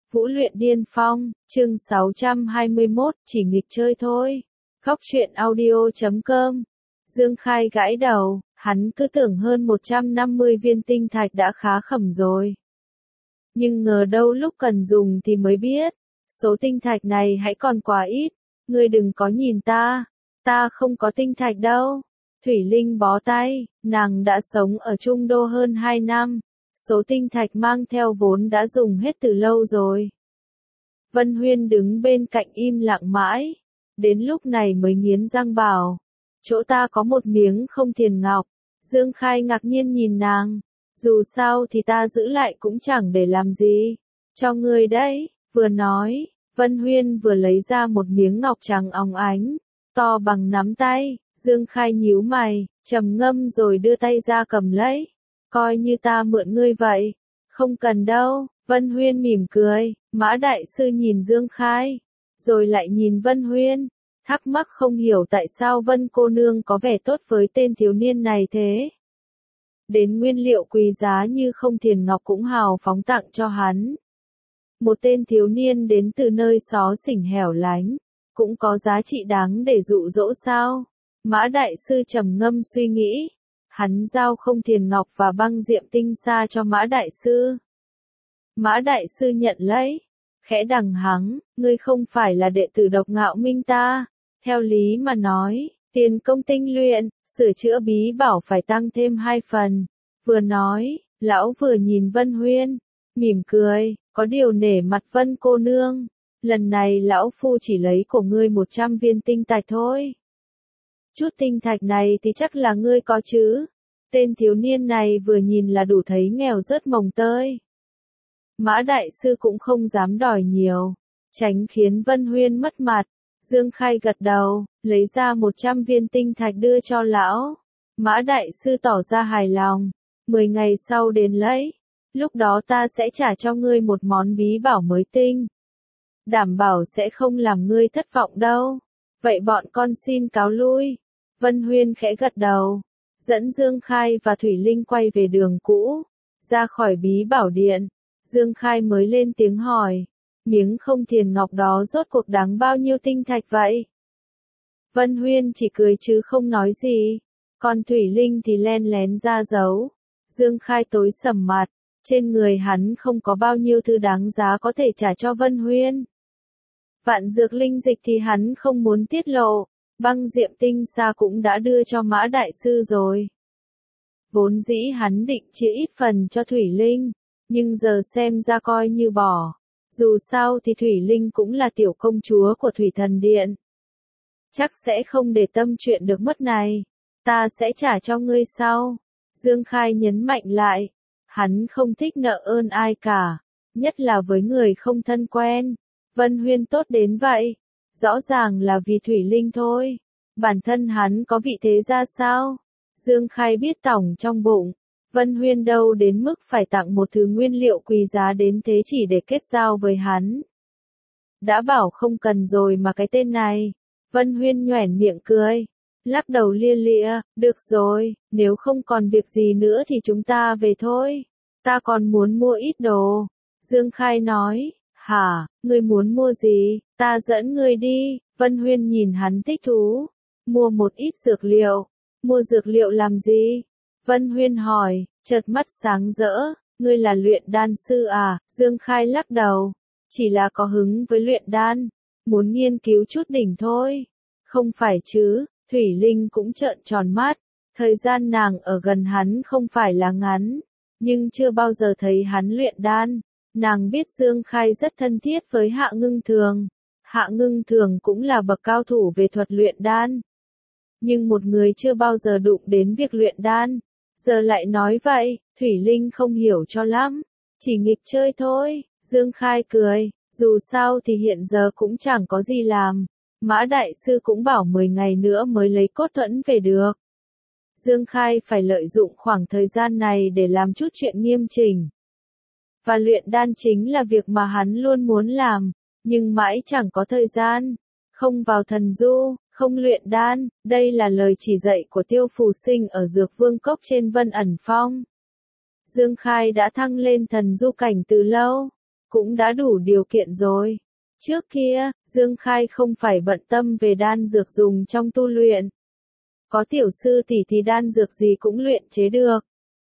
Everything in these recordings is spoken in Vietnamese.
Vũ luyện điên phong, chương 621, chỉ nghịch chơi thôi. Góc truyện audio.com. Dương Khai gãi đầu, hắn cứ tưởng hơn 150 viên tinh thạch đã khá khẩm rồi. Nhưng ngờ đâu lúc cần dùng thì mới biết, số tinh thạch này hãy còn quá ít, ngươi đừng có nhìn ta không có tinh thạch đâu. Thủy Linh bó tay, nàng đã sống ở Trung Đô hơn 2 năm. Số tinh thạch mang theo vốn đã dùng hết từ lâu rồi. Vân Huyên đứng bên cạnh im lặng mãi, đến lúc này mới nghiến răng bảo, chỗ ta có một miếng không tiền ngọc. Dương Khai ngạc nhiên nhìn nàng, dù sao thì ta giữ lại cũng chẳng để làm gì, cho ngươi đấy. Vừa nói, Vân Huyên vừa lấy ra một miếng ngọc trắng óng ánh, to bằng nắm tay. Dương Khai nhíu mày, trầm ngâm rồi đưa tay ra cầm lấy. Coi như ta mượn ngươi vậy. Không cần đâu. Vân Huyên mỉm cười. Mã đại sư nhìn Dương Khai, rồi lại nhìn Vân Huyên, thắc mắc không hiểu tại sao Vân cô nương có vẻ tốt với tên thiếu niên này thế. Đến nguyên liệu quý giá như không tiền ngọc cũng hào phóng tặng cho hắn. Một tên thiếu niên đến từ nơi xó xỉnh hẻo lánh, cũng có giá trị đáng để dụ dỗ sao? Mã đại sư trầm ngâm suy nghĩ. Hắn giao không tiền ngọc và băng diệm tinh sa cho Mã đại sư. Mã đại sư nhận lấy, khẽ đằng hắng, ngươi không phải là đệ tử Độc Ngạo Minh ta. Theo lý mà nói, tiền công tinh luyện, sửa chữa bí bảo phải tăng thêm 2 phần. Vừa nói, lão vừa nhìn Vân Huyên, mỉm cười, có điều nể mặt Vân cô nương. Lần này lão phu chỉ lấy của ngươi 100 viên tinh thạch thôi. Chút tinh thạch này thì chắc là ngươi có chứ. Tên thiếu niên này vừa nhìn là đủ thấy nghèo rớt mồng tơi. Mã đại sư cũng không dám đòi nhiều, tránh khiến Vân Huyên mất mặt. Dương Khai gật đầu, lấy ra 100 viên tinh thạch đưa cho lão. Mã đại sư tỏ ra hài lòng. 10 ngày sau đến lấy. Lúc đó ta sẽ trả cho ngươi một món bí bảo mới tinh. Đảm bảo sẽ không làm ngươi thất vọng đâu. Vậy bọn con xin cáo lui. Vân Huyên khẽ gật đầu, dẫn Dương Khai và Thủy Linh quay về đường cũ, ra khỏi bí bảo điện. Dương Khai mới lên tiếng hỏi, miếng không tiền ngọc đó rốt cuộc đáng bao nhiêu tinh thạch vậy? Vân Huyên chỉ cười chứ không nói gì, còn Thủy Linh thì len lén ra giấu. Dương Khai tối sầm mặt, trên người hắn không có bao nhiêu thứ đáng giá có thể trả cho Vân Huyên. Vạn dược linh dịch thì hắn không muốn tiết lộ, băng diệm tinh sa cũng đã đưa cho Mã đại sư rồi. Vốn dĩ hắn định chia ít phần cho Thủy Linh, nhưng giờ xem ra coi như bỏ. Dù sao thì Thủy Linh cũng là tiểu công chúa của Thủy Thần Điện. Chắc sẽ không để tâm chuyện được mất này. Ta sẽ trả cho ngươi sau. Dương Khai nhấn mạnh lại. Hắn không thích nợ ơn ai cả, nhất là với người không thân quen. Vân Huyên tốt đến vậy, rõ ràng là vì Thủy Linh thôi. Bản thân hắn có vị thế ra sao? Dương Khai biết tỏng trong bụng. Vân Huyên đâu đến mức phải tặng một thứ nguyên liệu quý giá đến thế chỉ để kết giao với hắn. Đã bảo không cần rồi mà cái tên này. Vân Huyên nhoẻn miệng cười, lắc đầu lia lịa, được rồi, nếu không còn việc gì nữa thì chúng ta về thôi. Ta còn muốn mua ít đồ. Dương Khai nói, hả, ngươi muốn mua gì, ta dẫn ngươi đi. Vân Huyên nhìn hắn thích thú, mua một ít dược liệu. Mua dược liệu làm gì? Vân Huyên hỏi, chợt mắt sáng rỡ, ngươi là luyện đan sư à? Dương Khai lắc đầu, chỉ là có hứng với luyện đan, muốn nghiên cứu chút đỉnh thôi. Không phải chứ? Thủy Linh cũng trợn tròn mắt, thời gian nàng ở gần hắn không phải là ngắn, nhưng chưa bao giờ thấy hắn luyện đan. Nàng biết Dương Khai rất thân thiết với Hạ Ngưng Thường. Hạ Ngưng Thường cũng là bậc cao thủ về thuật luyện đan. Nhưng một người chưa bao giờ đụng đến việc luyện đan, giờ lại nói vậy, Thủy Linh không hiểu cho lắm. Chỉ nghịch chơi thôi. Dương Khai cười, dù sao thì hiện giờ cũng chẳng có gì làm. Mã đại sư cũng bảo 10 ngày nữa mới lấy cốt thuẫn về được. Dương Khai phải lợi dụng khoảng thời gian này để làm chút chuyện nghiêm chỉnh. Và luyện đan chính là việc mà hắn luôn muốn làm, nhưng mãi chẳng có thời gian. Không vào thần du, không luyện đan, đây là lời chỉ dạy của Tiêu Phù Sinh ở Dược Vương Cốc trên Vân Ẩn Phong. Dương Khai đã thăng lên thần du cảnh từ lâu, cũng đã đủ điều kiện rồi. Trước kia, Dương Khai không phải bận tâm về đan dược dùng trong tu luyện. Có tiểu sư tỷ thì đan dược gì cũng luyện chế được.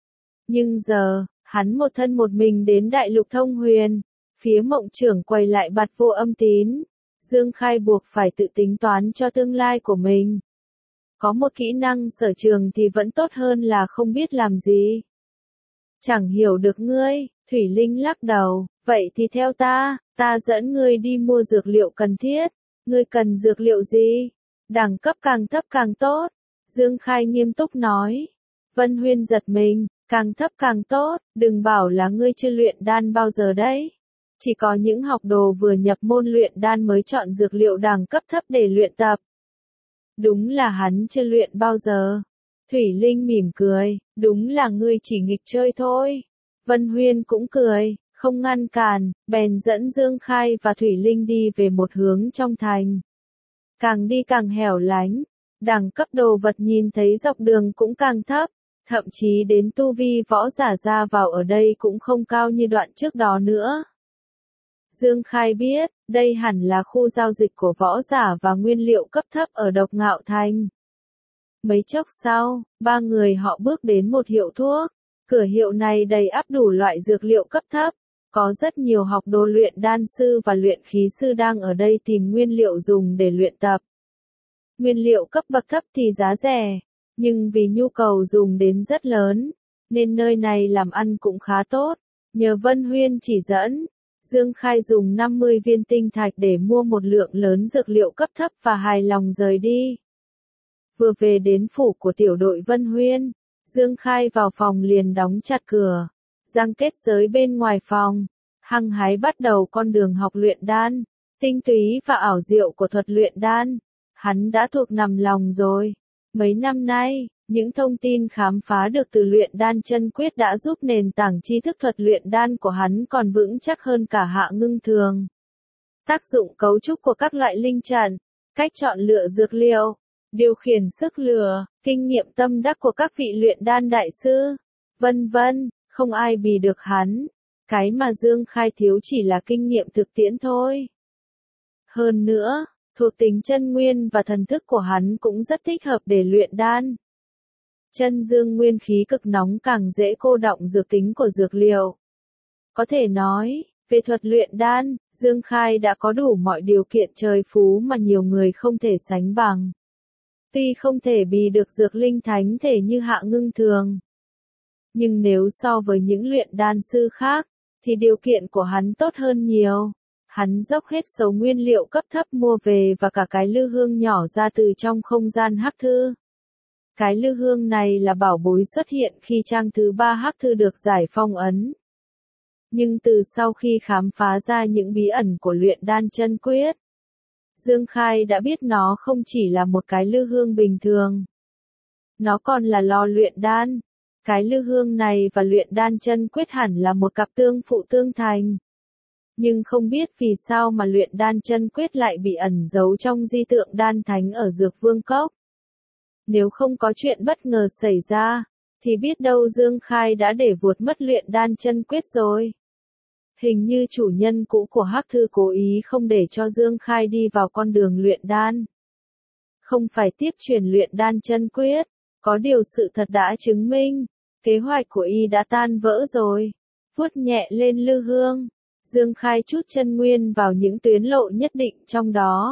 Nhưng giờ, hắn một thân một mình đến đại lục thông huyền, phía Mộng trưởng quầy lại bặt vô âm tín. Dương Khai buộc phải tự tính toán cho tương lai của mình. Có một kỹ năng sở trường thì vẫn tốt hơn là không biết làm gì. Chẳng hiểu được ngươi, Thủy Linh lắc đầu, vậy thì theo ta dẫn ngươi đi mua dược liệu cần thiết. Ngươi cần dược liệu gì? Đẳng cấp càng thấp càng tốt. Dương Khai nghiêm túc nói. Vân Huyên giật mình, càng thấp càng tốt, đừng bảo là ngươi chưa luyện đan bao giờ đấy. Chỉ có những học đồ vừa nhập môn luyện đan mới chọn dược liệu đẳng cấp thấp để luyện tập. Đúng là hắn chưa luyện bao giờ. Thủy Linh mỉm cười, đúng là ngươi chỉ nghịch chơi thôi. Vân Huyên cũng cười, không ngăn cản, bèn dẫn Dương Khai và Thủy Linh đi về một hướng trong thành. Càng đi càng hẻo lánh, đẳng cấp đồ vật nhìn thấy dọc đường cũng càng thấp, thậm chí đến tu vi võ giả ra vào ở đây cũng không cao như đoạn trước đó nữa. Dương Khai biết, đây hẳn là khu giao dịch của võ giả và nguyên liệu cấp thấp ở Độc Ngạo Thành. Mấy chốc sau, ba người họ bước đến một hiệu thuốc. Cửa hiệu này đầy ắp đủ loại dược liệu cấp thấp. Có rất nhiều học đồ luyện đan sư và luyện khí sư đang ở đây tìm nguyên liệu dùng để luyện tập. Nguyên liệu cấp bậc thấp thì giá rẻ, nhưng vì nhu cầu dùng đến rất lớn, nên nơi này làm ăn cũng khá tốt. Nhờ Vân Huyên chỉ dẫn, Dương Khai dùng 50 viên tinh thạch để mua một lượng lớn dược liệu cấp thấp và hài lòng rời đi. Vừa về đến phủ của tiểu đội Vân Huyên, Dương Khai vào phòng liền đóng chặt cửa, giăng kết giới bên ngoài phòng, hăng hái bắt đầu con đường học luyện đan, tinh túy và ảo diệu của thuật luyện đan. Hắn đã thuộc nằm lòng rồi. Mấy năm nay, những thông tin khám phá được từ luyện đan chân quyết đã giúp nền tảng tri thức thuật luyện đan của hắn còn vững chắc hơn cả Hạ Ngưng thường. Tác dụng cấu trúc của các loại linh trận, cách chọn lựa dược liệu, điều khiển sức lửa, kinh nghiệm tâm đắc của các vị luyện đan đại sư, vân vân, không ai bì được hắn. Cái mà Dương Khai thiếu chỉ là kinh nghiệm thực tiễn thôi. Hơn nữa, thuộc tính chân nguyên và thần thức của hắn cũng rất thích hợp để luyện đan. Chân dương nguyên khí cực nóng càng dễ cô đọng dược tính của dược liệu. Có thể nói, về thuật luyện đan, Dương Khai đã có đủ mọi điều kiện trời phú mà nhiều người không thể sánh bằng. Tuy không thể bì được dược linh thánh thể như Hạ Ngưng thường, nhưng nếu so với những luyện đan sư khác, thì điều kiện của hắn tốt hơn nhiều. Hắn dốc hết số nguyên liệu cấp thấp mua về và cả cái lư hương nhỏ ra từ trong không gian hắc thư. Cái lư hương này là bảo bối xuất hiện khi trang thứ 3 hắc thư được giải phong ấn. Nhưng từ sau khi khám phá ra những bí ẩn của luyện đan chân quyết, Dương Khai đã biết nó không chỉ là một cái lư hương bình thường. Nó còn là lò luyện đan. Cái lư hương này và luyện đan chân quyết hẳn là một cặp tương phụ tương thành. Nhưng không biết vì sao mà luyện đan chân quyết lại bị ẩn giấu trong di tượng đan thánh ở Dược Vương Cốc. Nếu không có chuyện bất ngờ xảy ra, thì biết đâu Dương Khai đã để vuột mất luyện đan chân quyết rồi. Hình như chủ nhân cũ của hắc thư cố ý không để cho Dương Khai đi vào con đường luyện đan. Không phải tiếp truyền luyện đan chân quyết, có điều sự thật đã chứng minh, kế hoạch của y đã tan vỡ rồi. Vuốt nhẹ lên lư hương, Dương Khai chút chân nguyên vào những tuyến lộ nhất định trong đó.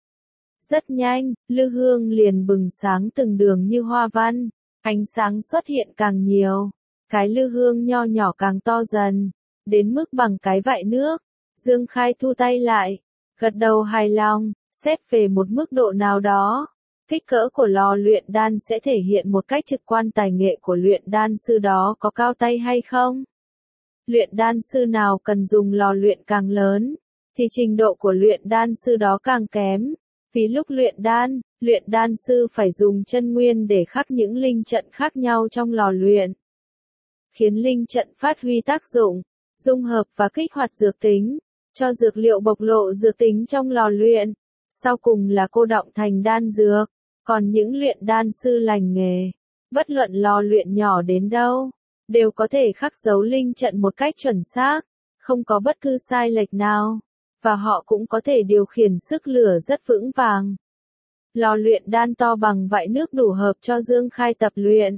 Rất nhanh, lư hương liền bừng sáng từng đường như hoa văn, ánh sáng xuất hiện càng nhiều, cái lư hương nho nhỏ càng to dần, đến mức bằng cái vại nước. Dương Khai thu tay lại, gật đầu hài lòng, xét về một mức độ nào đó. Kích cỡ của lò luyện đan sẽ thể hiện một cách trực quan tài nghệ của luyện đan sư đó có cao tay hay không. Luyện đan sư nào cần dùng lò luyện càng lớn, thì trình độ của luyện đan sư đó càng kém. Vì lúc luyện đan sư phải dùng chân nguyên để khắc những linh trận khác nhau trong lò luyện, khiến linh trận phát huy tác dụng, dung hợp và kích hoạt dược tính, cho dược liệu bộc lộ dược tính trong lò luyện, sau cùng là cô đọng thành đan dược. Còn những luyện đan sư lành nghề, bất luận lò luyện nhỏ đến đâu, đều có thể khắc dấu linh trận một cách chuẩn xác, không có bất cứ sai lệch nào, và họ cũng có thể điều khiển sức lửa rất vững vàng. Lò luyện đan to bằng vại nước đủ hợp cho Dương Khai tập luyện.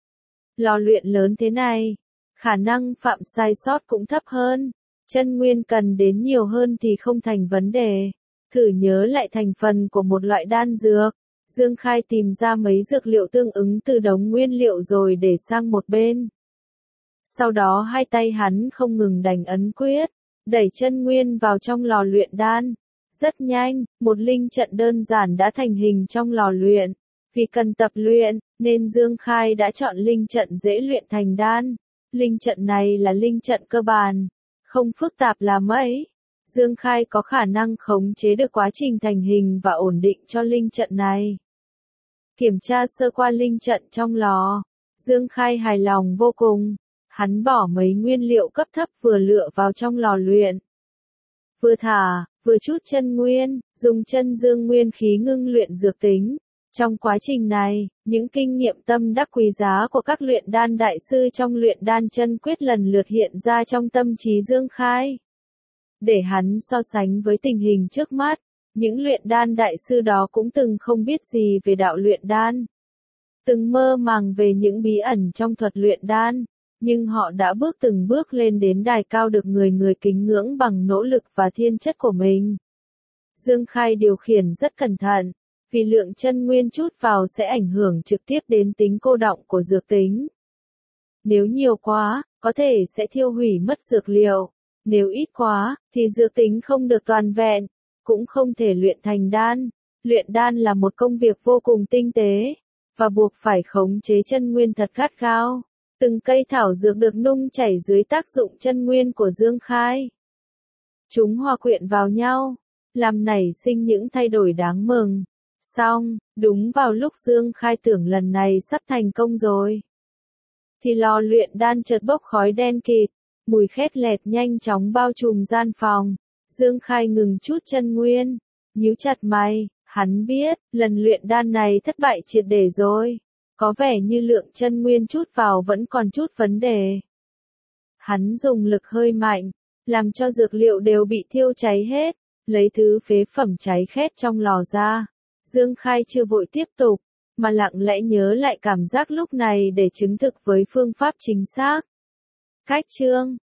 Lò luyện lớn thế này, khả năng phạm sai sót cũng thấp hơn, chân nguyên cần đến nhiều hơn thì không thành vấn đề. Thử nhớ lại thành phần của một loại đan dược. Dương Khai tìm ra mấy dược liệu tương ứng từ đống nguyên liệu rồi để sang một bên. Sau đó hai tay hắn không ngừng đánh ấn quyết, đẩy chân nguyên vào trong lò luyện đan. Rất nhanh, một linh trận đơn giản đã thành hình trong lò luyện. Vì cần tập luyện, nên Dương Khai đã chọn linh trận dễ luyện thành đan. Linh trận này là linh trận cơ bản, không phức tạp là mấy. Dương Khai có khả năng khống chế được quá trình thành hình và ổn định cho linh trận này. Kiểm tra sơ qua linh trận trong lò, Dương Khai hài lòng vô cùng. Hắn bỏ mấy nguyên liệu cấp thấp vừa lựa vào trong lò luyện. Vừa thả, vừa chút chân nguyên, dùng chân dương nguyên khí ngưng luyện dược tính. Trong quá trình này, những kinh nghiệm tâm đắc quý giá của các luyện đan đại sư trong luyện đan chân quyết lần lượt hiện ra trong tâm trí Dương Khai. Để hắn so sánh với tình hình trước mắt, những luyện đan đại sư đó cũng từng không biết gì về đạo luyện đan. Từng mơ màng về những bí ẩn trong thuật luyện đan, nhưng họ đã bước từng bước lên đến đài cao được người người kính ngưỡng bằng nỗ lực và thiên chất của mình. Dương Khai điều khiển rất cẩn thận, vì lượng chân nguyên chút vào sẽ ảnh hưởng trực tiếp đến tính cô đọng của dược tính. Nếu nhiều quá, có thể sẽ thiêu hủy mất dược liệu. Nếu ít quá, thì dược tính không được toàn vẹn, cũng không thể luyện thành đan. Luyện đan là một công việc vô cùng tinh tế, và buộc phải khống chế chân nguyên thật gắt gao. Từng cây thảo dược được nung chảy dưới tác dụng chân nguyên của Dương Khai. Chúng hòa quyện vào nhau, làm nảy sinh những thay đổi đáng mừng. Xong, đúng vào lúc Dương Khai tưởng lần này sắp thành công rồi, thì lò luyện đan chợt bốc khói đen kịt, mùi khét lẹt nhanh chóng bao trùm gian phòng. Dương Khai ngừng chút chân nguyên, nhíu chặt mày, hắn biết, lần luyện đan này thất bại triệt để rồi. Có vẻ như lượng chân nguyên chút vào vẫn còn chút vấn đề. Hắn dùng lực hơi mạnh, làm cho dược liệu đều bị thiêu cháy hết, lấy thứ phế phẩm cháy khét trong lò ra. Dương Khai chưa vội tiếp tục, mà lặng lẽ nhớ lại cảm giác lúc này để chứng thực với phương pháp chính xác. Cách chương